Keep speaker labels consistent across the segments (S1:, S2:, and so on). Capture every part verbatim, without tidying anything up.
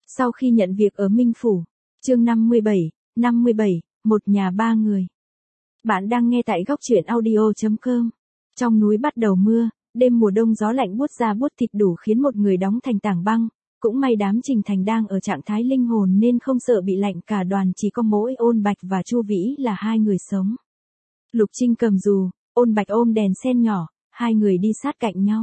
S1: Sau khi nhận việc ở Minh Phủ, chương năm mươi bảy, năm mươi bảy, một nhà ba người. Bạn đang nghe tại góc truyện audio chấm com. Trong núi bắt đầu mưa, đêm mùa đông gió lạnh buốt da buốt thịt đủ khiến một người đóng thành tảng băng. Cũng may đám Trình Thành đang ở trạng thái linh hồn nên không sợ bị lạnh, cả đoàn chỉ có mỗi Ôn Bạch và Chu Vĩ là hai người sống. Lục Trinh cầm dù, Ôn Bạch ôm đèn sen nhỏ, hai người đi sát cạnh nhau.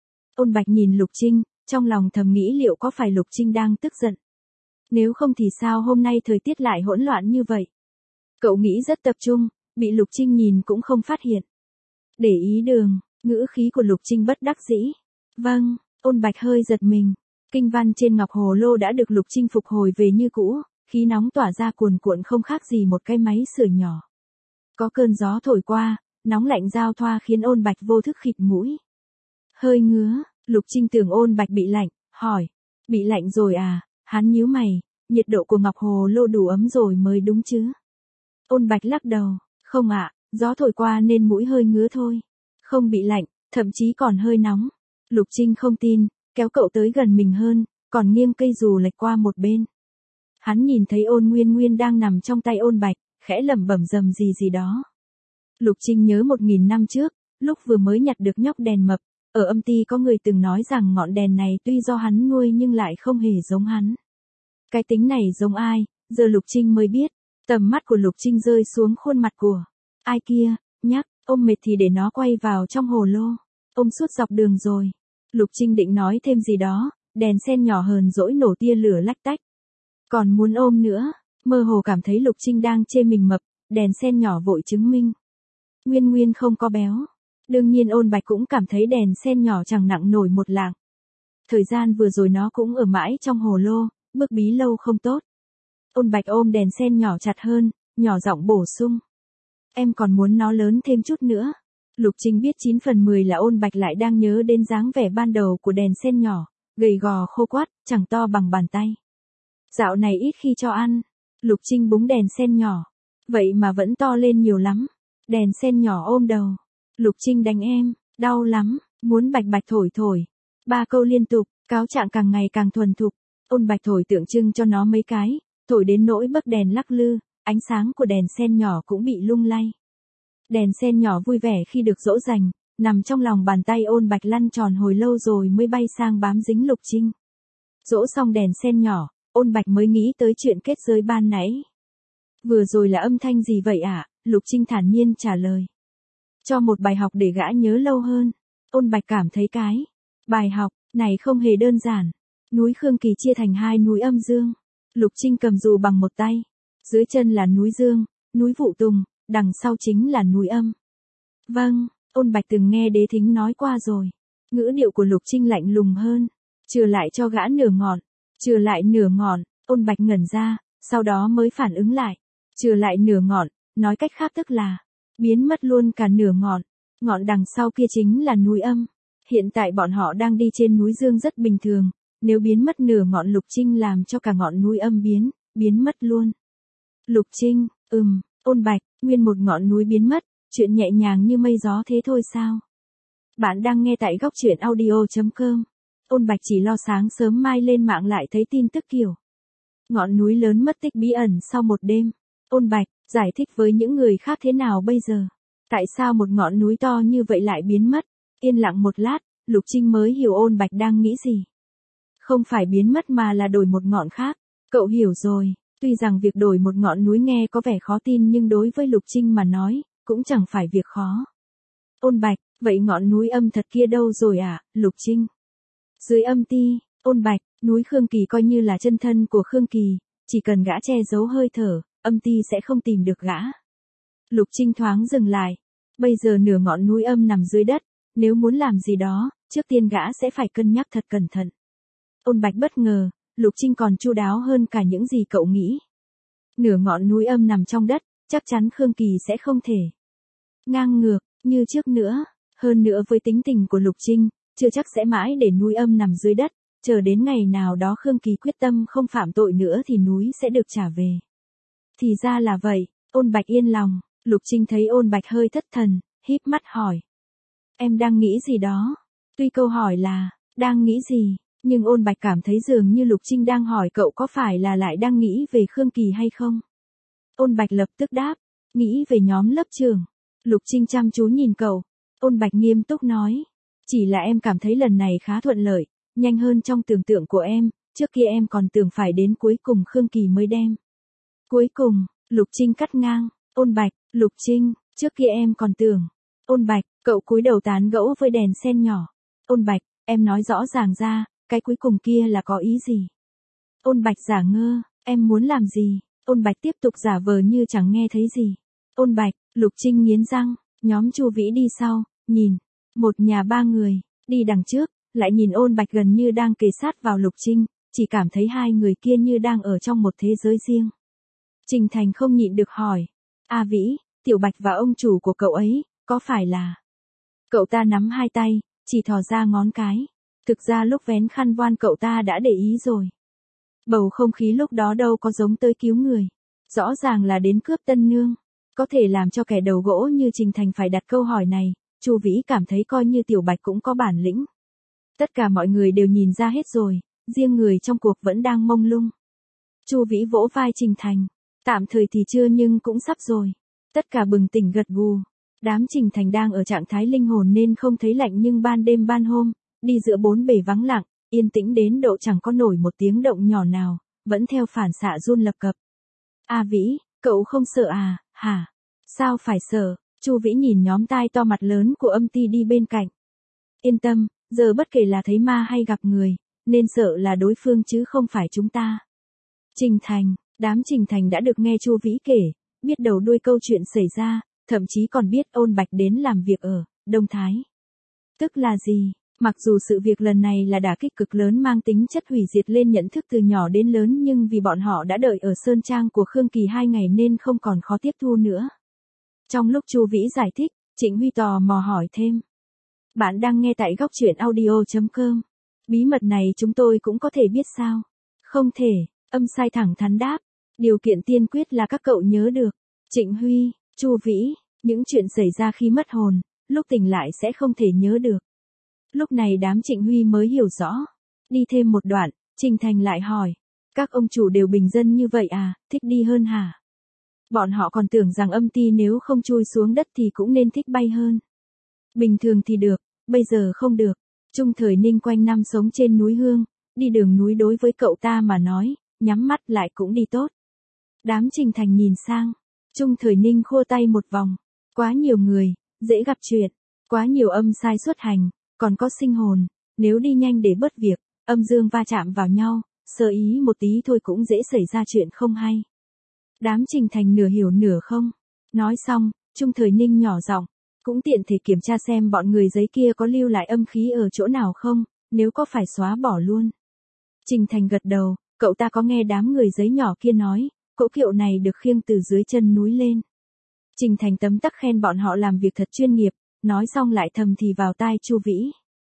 S1: Ôn Bạch nhìn Lục Trinh, trong lòng thầm nghĩ liệu có phải Lục Trinh đang tức giận. Nếu không thì sao hôm nay thời tiết lại hỗn loạn như vậy. Cậu nghĩ rất tập trung, bị Lục Trinh nhìn cũng không phát hiện. Để ý đường, ngữ khí của Lục Trinh bất đắc dĩ. Vâng, Ôn Bạch hơi giật mình. Kinh văn trên ngọc hồ lô đã được Lục Trinh phục hồi về như cũ, khí nóng tỏa ra cuồn cuộn không khác gì một cái máy sưởi nhỏ. Có cơn gió thổi qua, nóng lạnh giao thoa khiến Ôn Bạch vô thức khịt mũi. Hơi ngứa, Lục Trinh tưởng Ôn Bạch bị lạnh, hỏi. Bị lạnh rồi à? Hắn nhíu mày, nhiệt độ của ngọc hồ lô đủ ấm rồi mới đúng chứ. Ôn Bạch lắc đầu, không ạ, gió thổi qua nên mũi hơi ngứa thôi. Không bị lạnh, thậm chí còn hơi nóng. Lục Trinh không tin, kéo cậu tới gần mình hơn, còn nghiêng cây dù lệch qua một bên. Hắn nhìn thấy Ôn Nguyên Nguyên đang nằm trong tay Ôn Bạch, khẽ lẩm bẩm rầm gì gì đó. Lục Trinh nhớ một nghìn năm trước, lúc vừa mới nhặt được nhóc đèn mập, ở âm ty có người từng nói rằng ngọn đèn này tuy do hắn nuôi nhưng lại không hề giống hắn. Cái tính này giống ai, giờ Lục Trinh mới biết. Tầm mắt của Lục Trinh rơi xuống khuôn mặt của ai kia, nhắc, ôm mệt thì để nó quay vào trong hồ lô. Ôm suốt dọc đường rồi. Lục Trinh định nói thêm gì đó, đèn sen nhỏ hờn dỗi nổ tia lửa lách tách. Còn muốn ôm nữa, mơ hồ cảm thấy Lục Trinh đang chê mình mập, đèn sen nhỏ vội chứng minh. Nguyên Nguyên không có béo. Đương nhiên Ôn Bạch cũng cảm thấy đèn sen nhỏ chẳng nặng nổi một lạng. Thời gian vừa rồi nó cũng ở mãi trong hồ lô, bước bí lâu không tốt. Ôn Bạch ôm đèn sen nhỏ chặt hơn, nhỏ giọng bổ sung. Em còn muốn nó lớn thêm chút nữa. Lục Trinh biết chín phần mười là Ôn Bạch lại đang nhớ đến dáng vẻ ban đầu của đèn sen nhỏ, gầy gò khô quắt, chẳng to bằng bàn tay. Dạo này ít khi cho ăn. Lục Trinh búng đèn sen nhỏ. Vậy mà vẫn to lên nhiều lắm. Đèn sen nhỏ ôm đầu. Lục Trinh đánh em, đau lắm, muốn Bạch Bạch thổi thổi. Ba câu liên tục, cáo trạng càng ngày càng thuần thục. Ôn Bạch thổi tượng trưng cho nó mấy cái, thổi đến nỗi bấc đèn lắc lư, ánh sáng của đèn sen nhỏ cũng bị lung lay. Đèn sen nhỏ vui vẻ khi được dỗ dành, nằm trong lòng bàn tay Ôn Bạch lăn tròn hồi lâu rồi mới bay sang bám dính Lục Trinh. Dỗ xong đèn sen nhỏ, Ôn Bạch mới nghĩ tới chuyện kết giới ban nãy. Vừa rồi là âm thanh gì vậy ạ? À? Lục Trinh thản nhiên trả lời. Cho một bài học để gã nhớ lâu hơn. Ôn Bạch cảm thấy cái bài học này không hề đơn giản. Núi Khương Kỳ chia thành hai núi âm dương. Lục Trinh cầm dù bằng một tay. Dưới chân là núi dương, núi Vụ Tùng, đằng sau chính là núi âm. Vâng, Ôn Bạch từng nghe Đế Thính nói qua rồi. Ngữ điệu của Lục Trinh lạnh lùng hơn. Chừa lại cho gã nửa ngọn. Chừa lại nửa ngọn, Ôn Bạch ngẩn ra, sau đó mới phản ứng lại. Chừa lại nửa ngọn, nói cách khác tức là biến mất luôn cả nửa ngọn. Ngọn đằng sau kia chính là núi âm. Hiện tại bọn họ đang đi trên núi dương rất bình thường. Nếu biến mất nửa ngọn Lục Trinh làm cho cả ngọn núi âm biến, biến mất luôn. Lục Trinh, ừm, Ôn Bạch, nguyên một ngọn núi biến mất, chuyện nhẹ nhàng như mây gió thế thôi sao? Bạn đang nghe tại góc truyện audio chấm com. Ôn Bạch chỉ lo sáng sớm mai lên mạng lại thấy tin tức kiểu ngọn núi lớn mất tích bí ẩn sau một đêm. Ôn Bạch, giải thích với những người khác thế nào bây giờ? Tại sao một ngọn núi to như vậy lại biến mất? Yên lặng một lát, Lục Trinh mới hiểu Ôn Bạch đang nghĩ gì. Không phải biến mất mà là đổi một ngọn khác. Cậu hiểu rồi, tuy rằng việc đổi một ngọn núi nghe có vẻ khó tin nhưng đối với Lục Trinh mà nói, cũng chẳng phải việc khó. Ôn Bạch, vậy ngọn núi âm thật kia đâu rồi à, Lục Trinh? Dưới âm ti, Ôn Bạch, núi Khương Kỳ coi như là chân thân của Khương Kỳ, chỉ cần gã che giấu hơi thở, âm ti sẽ không tìm được gã. Lục Trinh thoáng dừng lại. Bây giờ nửa ngọn núi âm nằm dưới đất, nếu muốn làm gì đó, trước tiên gã sẽ phải cân nhắc thật cẩn thận. Ôn Bạch bất ngờ, Lục Trinh còn chu đáo hơn cả những gì cậu nghĩ. Nửa ngọn núi âm nằm trong đất, chắc chắn Khương Kỳ sẽ không thể ngang ngược như trước nữa. Hơn nữa với tính tình của Lục Trinh, chưa chắc sẽ mãi để núi âm nằm dưới đất, chờ đến ngày nào đó Khương Kỳ quyết tâm không phạm tội nữa thì núi sẽ được trả về. Thì ra là vậy, Ôn Bạch yên lòng. Lục Trinh thấy Ôn Bạch hơi thất thần, híp mắt hỏi. Em đang nghĩ gì đó? Tuy câu hỏi là, đang nghĩ gì, Nhưng Ôn Bạch cảm thấy dường như Lục Trinh đang hỏi cậu có phải là lại đang nghĩ về Khương Kỳ hay không. Ôn Bạch lập tức đáp, nghĩ về nhóm lớp trưởng. Lục Trinh chăm chú nhìn cậu. Ôn Bạch nghiêm túc nói, chỉ là em cảm thấy lần này khá thuận lợi, nhanh hơn trong tưởng tượng của em, trước kia em còn tưởng phải đến cuối cùng Khương Kỳ mới đem. Cuối cùng, Lục Trinh cắt ngang, Ôn Bạch, Lục Trinh, trước kia em còn tưởng. Ôn Bạch, cậu cúi đầu tán gẫu với đèn sen nhỏ. Ôn Bạch, em nói rõ ràng ra, cái cuối cùng kia là có ý gì? Ôn Bạch giả ngơ, em muốn làm gì? Ôn Bạch tiếp tục giả vờ như chẳng nghe thấy gì. Ôn Bạch, Lục Trinh nghiến răng, nhóm Chu Vĩ đi sau, nhìn, một nhà ba người, đi đằng trước, lại nhìn Ôn Bạch gần như đang kề sát vào Lục Trinh, chỉ cảm thấy hai người kia như đang ở trong một thế giới riêng. Trình Thành không nhịn được hỏi, A Vĩ, Tiểu Bạch và ông chủ của cậu ấy, có phải là... Cậu ta nắm hai tay, chỉ thò ra ngón cái. Thực ra lúc vén khăn voan cậu ta đã để ý rồi. Bầu không khí lúc đó đâu có giống tới cứu người. Rõ ràng là đến cướp tân nương. Có thể làm cho kẻ đầu gỗ như Trình Thành phải đặt câu hỏi này, Chu Vĩ cảm thấy coi như Tiểu Bạch cũng có bản lĩnh. Tất cả mọi người đều nhìn ra hết rồi, riêng người trong cuộc vẫn đang mông lung. Chu Vĩ vỗ vai Trình Thành, tạm thời thì chưa nhưng cũng sắp rồi. Tất cả bừng tỉnh gật gù. Đám Trình Thành đang ở trạng thái linh hồn nên không thấy lạnh nhưng ban đêm ban hôm, đi giữa bốn bể vắng lặng, yên tĩnh đến độ chẳng có nổi một tiếng động nhỏ nào, vẫn theo phản xạ run lập cập. A Vĩ, cậu không sợ à, hả? Sao phải sợ? Chu Vĩ nhìn nhóm tai to mặt lớn của Âm Ti đi bên cạnh. Yên tâm, giờ bất kể là thấy ma hay gặp người, nên sợ là đối phương chứ không phải chúng ta. Trình Thành, đám Trình Thành đã được nghe Chu Vĩ kể, biết đầu đuôi câu chuyện xảy ra, thậm chí còn biết Ôn Bạch đến làm việc ở Đông Thái. Tức là gì? Mặc dù sự việc lần này là đả kích cực lớn mang tính chất hủy diệt lên nhận thức từ nhỏ đến lớn nhưng vì bọn họ đã đợi ở Sơn Trang của Khương Kỳ hai ngày nên không còn khó tiếp thu nữa. Trong lúc Chu Vĩ giải thích, Trịnh Huy tò mò hỏi thêm. Bạn đang nghe tại góc truyện audio chấm com. Bí mật này chúng tôi cũng có thể biết sao? Không thể, Âm Sai thẳng thắn đáp. Điều kiện tiên quyết là các cậu nhớ được. Trịnh Huy, Chu Vĩ, những chuyện xảy ra khi mất hồn, lúc tỉnh lại sẽ không thể nhớ được. Lúc này đám Trịnh Huy mới hiểu rõ. Đi thêm một đoạn, Trình Thành lại hỏi. Các ông chủ đều bình dân như vậy à, thích đi hơn hả? Bọn họ còn tưởng rằng Âm Ti nếu không chui xuống đất thì cũng nên thích bay hơn. Bình thường thì được, bây giờ không được. Trung Thời Ninh quanh năm sống trên núi Hương, đi đường núi đối với cậu ta mà nói, nhắm mắt lại cũng đi tốt. Đám Trình Thành nhìn sang. Trung Thời Ninh khua tay một vòng. Quá nhiều người, dễ gặp chuyện. Quá nhiều âm sai xuất hành, còn có sinh hồn. Nếu đi nhanh để bớt việc, âm dương va chạm vào nhau, sơ ý một tí thôi cũng dễ xảy ra chuyện không hay. Đám Trình Thành nửa hiểu nửa không. Nói xong, Trung Thời Ninh nhỏ giọng, cũng tiện thể kiểm tra xem bọn người giấy kia có lưu lại âm khí ở chỗ nào không, nếu có phải xóa bỏ luôn. Trình Thành gật đầu, cậu ta có nghe đám người giấy nhỏ kia nói, cỗ kiệu này được khiêng từ dưới chân núi lên. Trình Thành tấm tắc khen bọn họ làm việc thật chuyên nghiệp, nói xong lại thầm thì vào tai Chu Vĩ.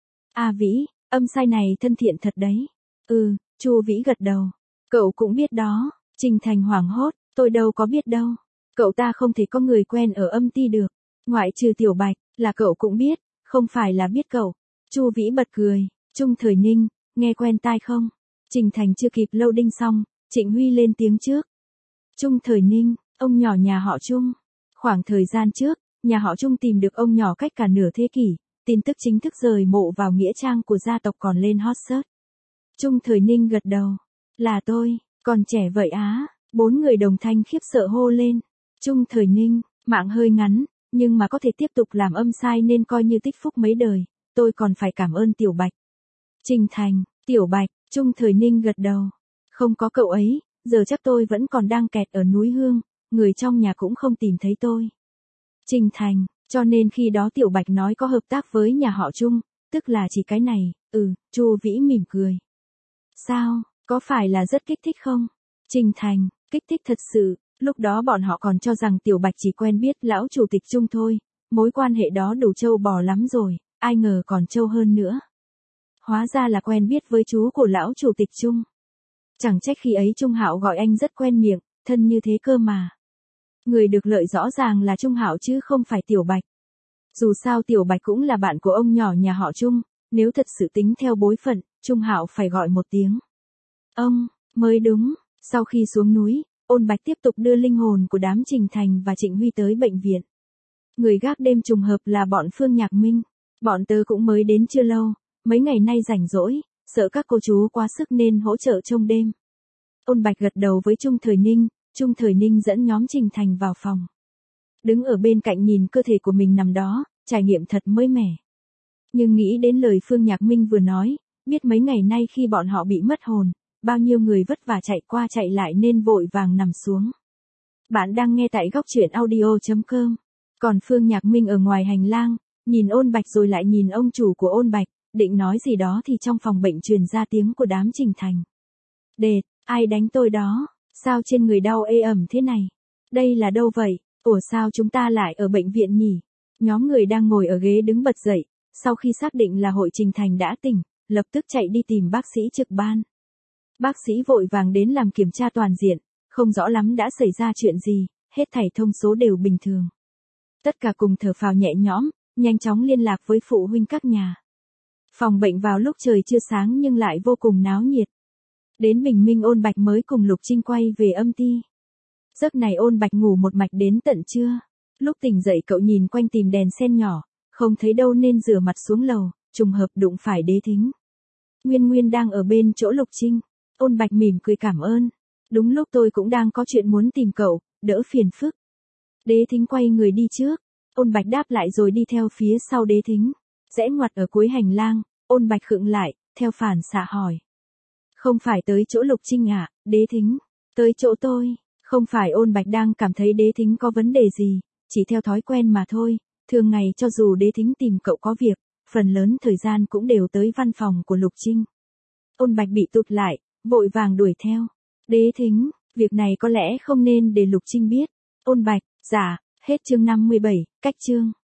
S1: A Vĩ, âm sai này thân thiện thật đấy. Ừ, Chu Vĩ gật đầu. Cậu cũng biết đó. Trình Thành hoảng hốt, tôi đâu có biết đâu. Cậu ta không thể có người quen ở Âm Ti được. Ngoại trừ Tiểu Bạch, là cậu cũng biết, không phải là biết cậu. Chu Vĩ bật cười, Trung Thời Ninh, nghe quen tai không? Trình Thành chưa kịp lâu đinh xong, Trịnh Huy lên tiếng trước. Trung Thời Ninh, ông nhỏ nhà họ Trung. Khoảng thời gian trước, nhà họ Trung tìm được ông nhỏ cách cả nửa thế kỷ, tin tức chính thức rời mộ vào nghĩa trang của gia tộc còn lên hot search. Trung Thời Ninh gật đầu. Là tôi, còn trẻ vậy á, bốn người đồng thanh khiếp sợ hô lên. Trung Thời Ninh, mạng hơi ngắn, nhưng mà có thể tiếp tục làm âm sai nên coi như tích phúc mấy đời, tôi còn phải cảm ơn Tiểu Bạch. Trình Thành, Tiểu Bạch, Trung Thời Ninh gật đầu. Không có cậu ấy, giờ chắc tôi vẫn còn đang kẹt ở núi Hương, người trong nhà cũng không tìm thấy tôi. Trình Thành, cho nên khi đó Tiểu Bạch nói có hợp tác với nhà họ Trung, tức là chỉ cái này, ừ, Chu Vĩ mỉm cười. Sao, có phải là rất kích thích không? Trình Thành, kích thích thật sự, lúc đó bọn họ còn cho rằng Tiểu Bạch chỉ quen biết lão chủ tịch Trung thôi, mối quan hệ đó đủ trâu bò lắm rồi, ai ngờ còn trâu hơn nữa. Hóa ra là quen biết với chú của lão chủ tịch Trung. Chẳng trách khi ấy Trung Hạo gọi anh rất quen miệng, thân như thế cơ mà. Người được lợi rõ ràng là Trung Hạo chứ không phải Tiểu Bạch. Dù sao Tiểu Bạch cũng là bạn của ông nhỏ nhà họ Trung, Nếu thật sự tính theo bối phận, Trung Hạo phải gọi một tiếng ông, mới đúng. Sau khi xuống núi, Ôn Bạch tiếp tục đưa linh hồn của đám Trình Thành và Trịnh Huy tới bệnh viện. Người gác đêm trùng hợp là bọn Phương Nhạc Minh. Bọn tớ cũng mới đến chưa lâu, mấy ngày nay rảnh rỗi, sợ các cô chú quá sức nên hỗ trợ trông đêm. Ôn Bạch gật đầu với Trung Thời Ninh, Trung Thời Ninh dẫn nhóm Trình Thành vào phòng. Đứng ở bên cạnh nhìn cơ thể của mình nằm đó, trải nghiệm thật mới mẻ. Nhưng nghĩ đến lời Phương Nhạc Minh vừa nói, biết mấy ngày nay khi bọn họ bị mất hồn, bao nhiêu người vất vả chạy qua chạy lại nên vội vàng nằm xuống. Bạn đang nghe tại góc truyện audio chấm com. Còn Phương Nhạc Minh ở ngoài hành lang, nhìn Ôn Bạch rồi lại nhìn ông chủ của Ôn Bạch, định nói gì đó thì trong phòng bệnh truyền ra tiếng của đám Trình Thành. Đệt, ai đánh tôi đó, sao trên người đau ê ẩm thế này? Đây là đâu vậy? Ủa sao chúng ta lại ở bệnh viện nhỉ? Nhóm người đang ngồi ở ghế đứng bật dậy, sau khi xác định là hội Trình Thành đã tỉnh, lập tức chạy đi tìm bác sĩ trực ban. Bác sĩ vội vàng đến làm kiểm tra toàn diện, không rõ lắm đã xảy ra chuyện gì, hết thảy thông số đều bình thường. Tất cả cùng thở phào nhẹ nhõm, nhanh chóng liên lạc với phụ huynh các nhà. Phòng bệnh vào lúc trời chưa sáng nhưng lại vô cùng náo nhiệt. Đến bình minh Ôn Bạch mới cùng Lục Trinh quay về âm ty. Giấc này Ôn Bạch ngủ một mạch đến tận trưa. Lúc tỉnh dậy cậu nhìn quanh tìm đèn sen nhỏ, không thấy đâu nên rửa mặt xuống lầu, trùng hợp đụng phải Đế Thính. Nguyên Nguyên đang ở bên chỗ Lục Trinh. Ôn Bạch mỉm cười cảm ơn. Đúng lúc tôi cũng đang có chuyện muốn tìm cậu, đỡ phiền phức. Đế Thính quay người đi trước. Ôn Bạch đáp lại rồi đi theo phía sau Đế Thính. Rẽ ngoặt ở cuối hành lang, Ôn Bạch khựng lại, theo phản xạ hỏi. Không phải tới chỗ Lục Trinh à, Đế Thính? Tới chỗ tôi. Không phải. Ôn Bạch đang cảm thấy Đế Thính có vấn đề gì, chỉ theo thói quen mà thôi. Thường ngày cho dù Đế Thính tìm cậu có việc, phần lớn thời gian cũng đều tới văn phòng của Lục Trinh. Ôn Bạch bị tụt lại, vội vàng đuổi theo. Đế Thính, việc này có lẽ không nên để Lục Trinh biết. Ôn Bạch, dạ, hết chương năm mươi bảy, cách chương.